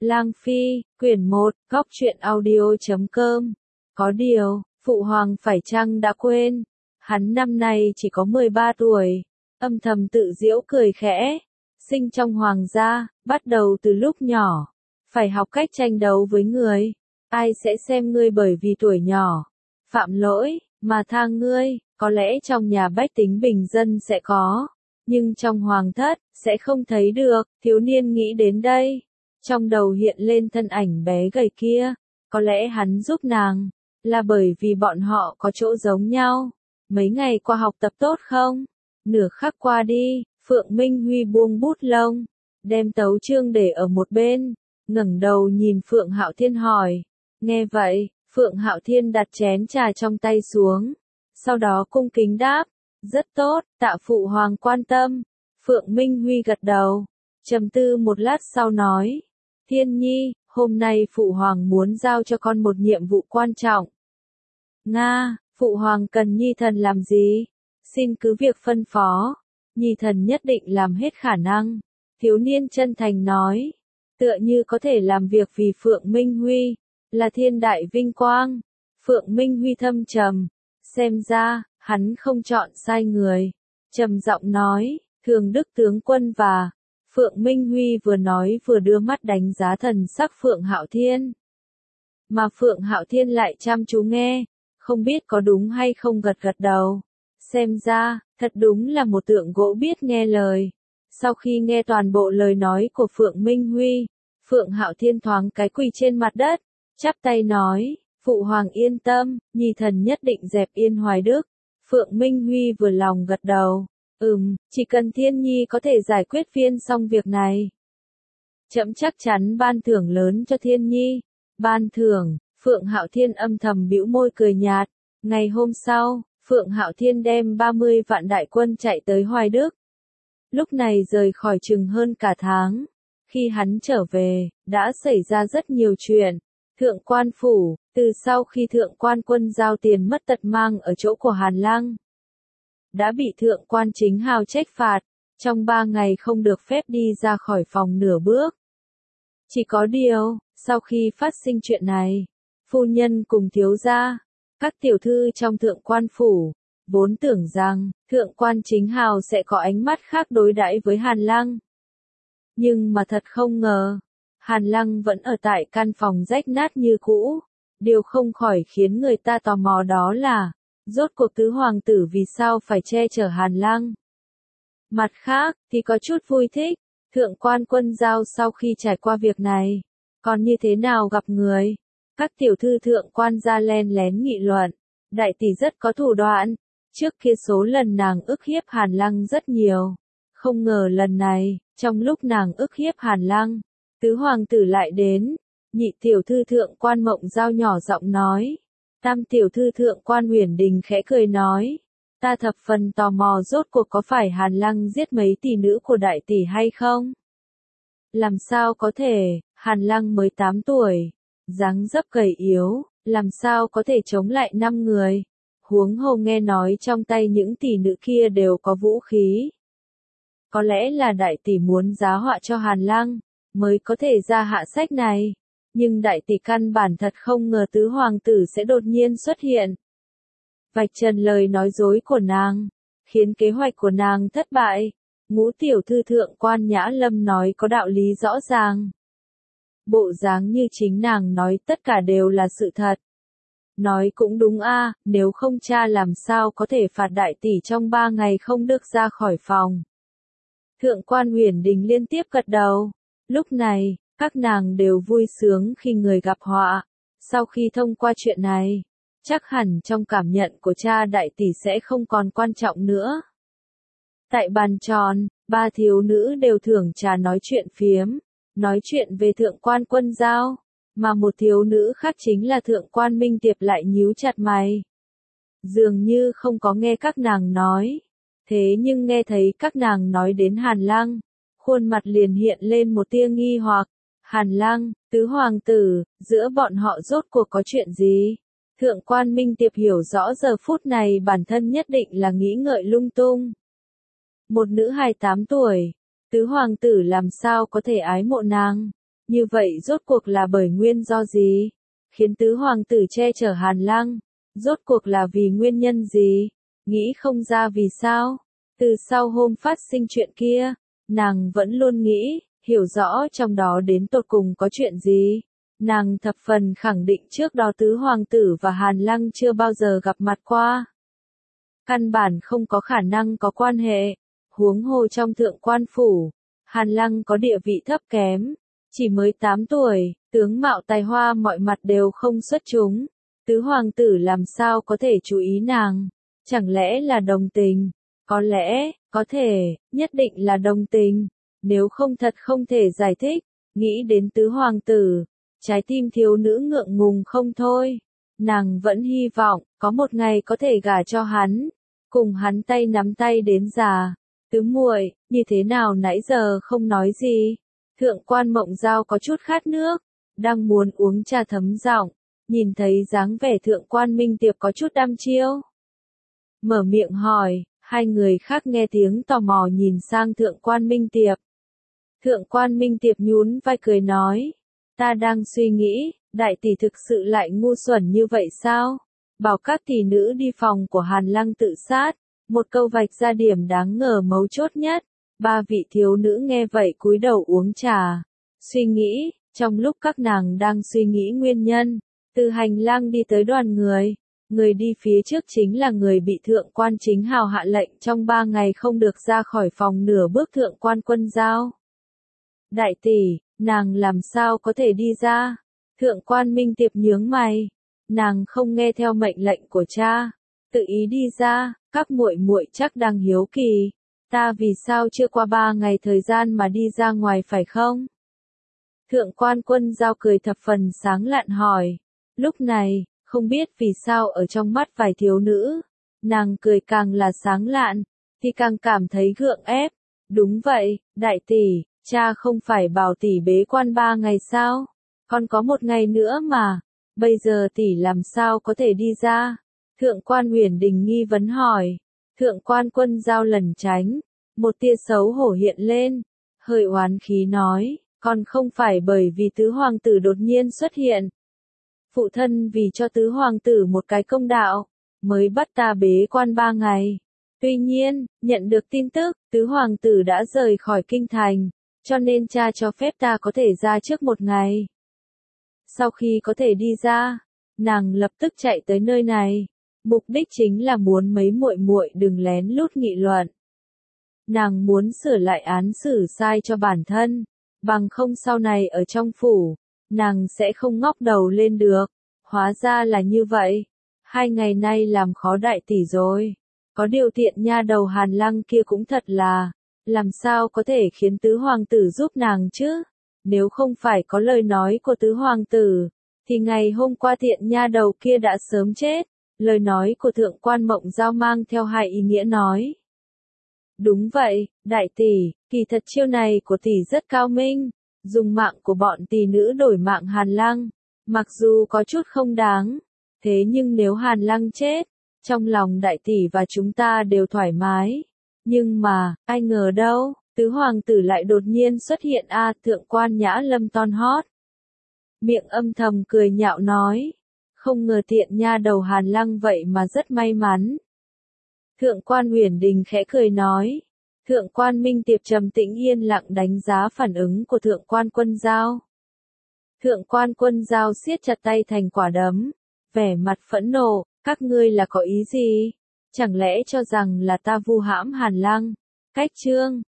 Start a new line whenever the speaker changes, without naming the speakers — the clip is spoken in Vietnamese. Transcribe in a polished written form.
Lang Phi, quyển 1, góc truyện audio.com. Có điều, Phụ Hoàng phải chăng đã quên, hắn năm nay chỉ có 13 tuổi, âm thầm tự giễu cười khẽ, sinh trong hoàng gia, bắt đầu từ lúc nhỏ, phải học cách tranh đấu với người, ai sẽ xem ngươi bởi vì tuổi nhỏ, phạm lỗi, mà tha ngươi, có lẽ trong nhà bách tính bình dân sẽ có, nhưng trong hoàng thất, sẽ không thấy được, thiếu niên nghĩ đến đây. Trong đầu hiện lên thân ảnh bé gầy kia, có lẽ hắn giúp nàng, là bởi vì bọn họ có chỗ giống nhau. Mấy ngày qua học tập tốt không? Nửa khắc qua đi, Phượng Minh Huy buông bút lông, đem tấu chương để ở một bên, ngẩng đầu nhìn Phượng Hạo Thiên hỏi. Nghe vậy, Phượng Hạo Thiên đặt chén trà trong tay xuống, sau đó cung kính đáp, rất tốt, tạ phụ hoàng quan tâm. Phượng Minh Huy gật đầu, trầm tư một lát sau nói. Thiên Nhi, hôm nay Phụ Hoàng muốn giao cho con một nhiệm vụ quan trọng. Nga, Phụ Hoàng cần Nhi thần làm gì? Xin cứ việc phân phó. Nhi thần nhất định làm hết khả năng. Thiếu niên chân thành nói. Tựa như có thể làm việc vì Phượng Minh Huy, là thiên đại vinh quang. Phượng Minh Huy thâm trầm. Xem ra, hắn không chọn sai người. Trầm giọng nói, Thường Đức tướng quân và Phượng Minh Huy vừa nói vừa đưa mắt đánh giá thần sắc Phượng Hạo Thiên. Mà Phượng Hạo Thiên lại chăm chú nghe, không biết có đúng hay không gật gật đầu. Xem ra, thật đúng là một tượng gỗ biết nghe lời. Sau khi nghe toàn bộ lời nói của Phượng Minh Huy, Phượng Hạo Thiên thoáng cái quỳ trên mặt đất, chắp tay nói, Phụ Hoàng yên tâm, Nhi thần nhất định dẹp yên hoài đức. Phượng Minh Huy vừa lòng gật đầu. Chỉ cần Thiên Nhi có thể giải quyết phiên xong việc này. Trẫm chắc chắn ban thưởng lớn cho Thiên Nhi. Ban thưởng, Phượng Hạo Thiên âm thầm bĩu môi cười nhạt. Ngày hôm sau, Phượng Hạo Thiên đem 30 vạn đại quân chạy tới Hoài Đức. Lúc này rời khỏi chừng hơn cả tháng. Khi hắn trở về, đã xảy ra rất nhiều chuyện. Thượng quan phủ, từ sau khi thượng quan quân giao tiền mất tật mang ở chỗ của Hàn Lăng, đã bị thượng quan chính hào trách phạt, trong 3 ngày không được phép đi ra khỏi phòng nửa bước. Chỉ có điều, sau khi phát sinh chuyện này, phu nhân cùng thiếu gia, các tiểu thư trong thượng quan phủ, vốn tưởng rằng, thượng quan chính hào sẽ có ánh mắt khác đối đãi với Hàn Lăng. Nhưng mà thật không ngờ, Hàn Lăng vẫn ở tại căn phòng rách nát như cũ. Điều không khỏi khiến người ta tò mò đó là, rốt cuộc tứ hoàng tử vì sao phải che chở Hàn Lăng. Mặt khác, thì có chút vui thích, thượng quan quân giao sau khi trải qua việc này, còn như thế nào gặp người. Các tiểu thư thượng quan gia len lén nghị luận, đại tỷ rất có thủ đoạn, trước kia số lần nàng ức hiếp Hàn Lăng rất nhiều. Không ngờ lần này, trong lúc nàng ức hiếp Hàn Lăng, tứ hoàng tử lại đến, nhị tiểu thư thượng quan mộng giao nhỏ giọng nói. Tam tiểu thư thượng quan Huyền Đình khẽ cười nói, ta thập phần tò mò rốt cuộc có phải Hàn Lăng giết mấy tỷ nữ của đại tỷ hay không? Làm sao có thể, Hàn Lăng mới 8 tuổi, dáng dấp gầy yếu, làm sao có thể chống lại 5 người? Huống hồ nghe nói trong tay những tỷ nữ kia đều có vũ khí. Có lẽ là đại tỷ muốn giá họa cho Hàn Lăng, mới có thể ra hạ sách này. Nhưng đại tỷ căn bản thật không ngờ tứ hoàng tử sẽ đột nhiên xuất hiện. Vạch trần lời nói dối của nàng, khiến kế hoạch của nàng thất bại. Ngũ tiểu thư thượng quan Nhã Lâm nói có đạo lý rõ ràng. Bộ dáng như chính nàng nói tất cả đều là sự thật. Nói cũng đúng a, nếu không cha làm sao có thể phạt đại tỷ trong 3 ngày không được ra khỏi phòng. Thượng quan Huyền Đình liên tiếp gật đầu. Lúc này, các nàng đều vui sướng khi người gặp họa. Sau khi thông qua chuyện này, chắc hẳn trong cảm nhận của cha đại tỷ sẽ không còn quan trọng nữa. Tại bàn tròn, 3 thiếu nữ đều thưởng trà nói chuyện phiếm, nói chuyện về thượng quan quân giao, mà một thiếu nữ khác chính là thượng quan Minh Tiệp lại nhíu chặt mày. Dường như không có nghe các nàng nói, thế nhưng nghe thấy các nàng nói đến Hàn Lăng, khuôn mặt liền hiện lên một tia nghi hoặc. Hàn Lăng, tứ hoàng tử, giữa bọn họ rốt cuộc có chuyện gì? Thượng quan Minh Tiệp hiểu rõ giờ phút này bản thân nhất định là nghĩ ngợi lung tung. Một nữ hài 8 tuổi, tứ hoàng tử làm sao có thể ái mộ nàng? Như vậy rốt cuộc là bởi nguyên do gì? Khiến tứ hoàng tử che chở Hàn Lăng? Rốt cuộc là vì nguyên nhân gì? Nghĩ không ra vì sao? Từ sau hôm phát sinh chuyện kia, nàng vẫn luôn nghĩ, hiểu rõ trong đó đến tột cùng có chuyện gì. Nàng thập phần khẳng định trước đó tứ hoàng tử và Hàn Lăng chưa bao giờ gặp mặt qua. Căn bản không có khả năng có quan hệ, huống hồ trong thượng quan phủ, Hàn Lăng có địa vị thấp kém, chỉ mới 8 tuổi, tướng mạo tài hoa mọi mặt đều không xuất chúng. Tứ hoàng tử làm sao có thể chú ý nàng? Chẳng lẽ là đồng tình? Có lẽ, có thể, nhất định là đồng tình. Nếu không thật không thể giải thích, nghĩ đến tứ hoàng tử, trái tim thiếu nữ ngượng ngùng không thôi. Nàng vẫn hy vọng, có một ngày có thể gả cho hắn, cùng hắn tay nắm tay đến già. Tứ muội, như thế nào nãy giờ không nói gì? Thượng quan Mộng Giao có chút khát nước, đang muốn uống trà thấm giọng, nhìn thấy dáng vẻ thượng quan Minh Tiệp có chút đăm chiêu. Mở miệng hỏi, hai người khác nghe tiếng tò mò nhìn sang thượng quan Minh Tiệp. Thượng quan Minh Tiệp nhún vai cười nói, ta đang suy nghĩ, đại tỷ thực sự lại ngu xuẩn như vậy sao? Bảo các tỷ nữ đi phòng của Hàn Lăng tự sát, một câu vạch ra điểm đáng ngờ mấu chốt nhất. Ba vị thiếu nữ nghe vậy cúi đầu uống trà, suy nghĩ, trong lúc các nàng đang suy nghĩ nguyên nhân, từ hành lang đi tới đoàn người. Người đi phía trước chính là người bị thượng quan Chính Hào hạ lệnh trong 3 ngày không được ra khỏi phòng nửa bước thượng quan Quân Giao. Đại tỷ, nàng làm sao có thể đi ra? Thượng quan Minh Tiệp nhướng mày, nàng không nghe theo mệnh lệnh của cha, tự ý đi ra, các muội muội chắc đang hiếu kỳ, ta vì sao chưa qua 3 ngày thời gian mà đi ra ngoài phải không? Thượng quan Quân Giao cười thập phần sáng lạn hỏi, lúc này, không biết vì sao ở trong mắt vài thiếu nữ, nàng cười càng là sáng lạn, thì càng cảm thấy gượng ép. Đúng vậy, đại tỷ, cha không phải bảo tỷ bế quan 3 ngày sao? Còn có 1 ngày nữa mà, bây giờ tỷ làm sao có thể đi ra? Thượng quan Huyền Đình nghi vấn hỏi. Thượng quan Quân Giao lẩn tránh, một tia xấu hổ hiện lên, hơi oán khí nói, còn không phải bởi vì tứ hoàng tử đột nhiên xuất hiện. Phụ thân vì cho tứ hoàng tử một cái công đạo, mới bắt ta bế quan 3 ngày. Tuy nhiên, nhận được tin tức, tứ hoàng tử đã rời khỏi kinh thành, cho nên cha cho phép ta có thể ra trước 1 ngày. Sau khi có thể đi ra, nàng lập tức chạy tới nơi này, mục đích chính là muốn mấy muội muội đừng lén lút nghị luận. Nàng muốn sửa lại án xử sai cho bản thân, bằng không sau này ở trong phủ, nàng sẽ không ngóc đầu lên được. Hóa ra là như vậy. 2 ngày nay làm khó đại tỷ rồi. Có điều tiện nha đầu Hàn Lăng kia cũng thật là, làm sao có thể khiến tứ hoàng tử giúp nàng chứ? Nếu không phải có lời nói của tứ hoàng tử, thì ngày hôm qua tiện nha đầu kia đã sớm chết. Lời nói của thượng quan Mộng Giao mang theo 2 ý nghĩa nói. Đúng vậy, đại tỷ, kỳ thật chiêu này của tỷ rất cao minh, dùng mạng của bọn tỷ nữ đổi mạng Hàn Lăng, mặc dù có chút không đáng, thế nhưng nếu Hàn Lăng chết, trong lòng đại tỷ và chúng ta đều thoải mái. Nhưng mà, ai ngờ đâu, tứ hoàng tử lại đột nhiên xuất hiện thượng quan Nhã Lâm ton hót. Miệng âm thầm cười nhạo nói, không ngờ tiện nha đầu Hàn Lăng vậy mà rất may mắn. Thượng quan Huyền Đình khẽ cười nói. Thượng quan Minh Tiệp trầm tĩnh yên lặng đánh giá phản ứng của thượng quan Quân Giao. Thượng quan Quân Giao siết chặt tay thành quả đấm, vẻ mặt phẫn nộ, các ngươi là có ý gì? Chẳng lẽ cho rằng là ta vu hãm Hàn Lăng? Cách chương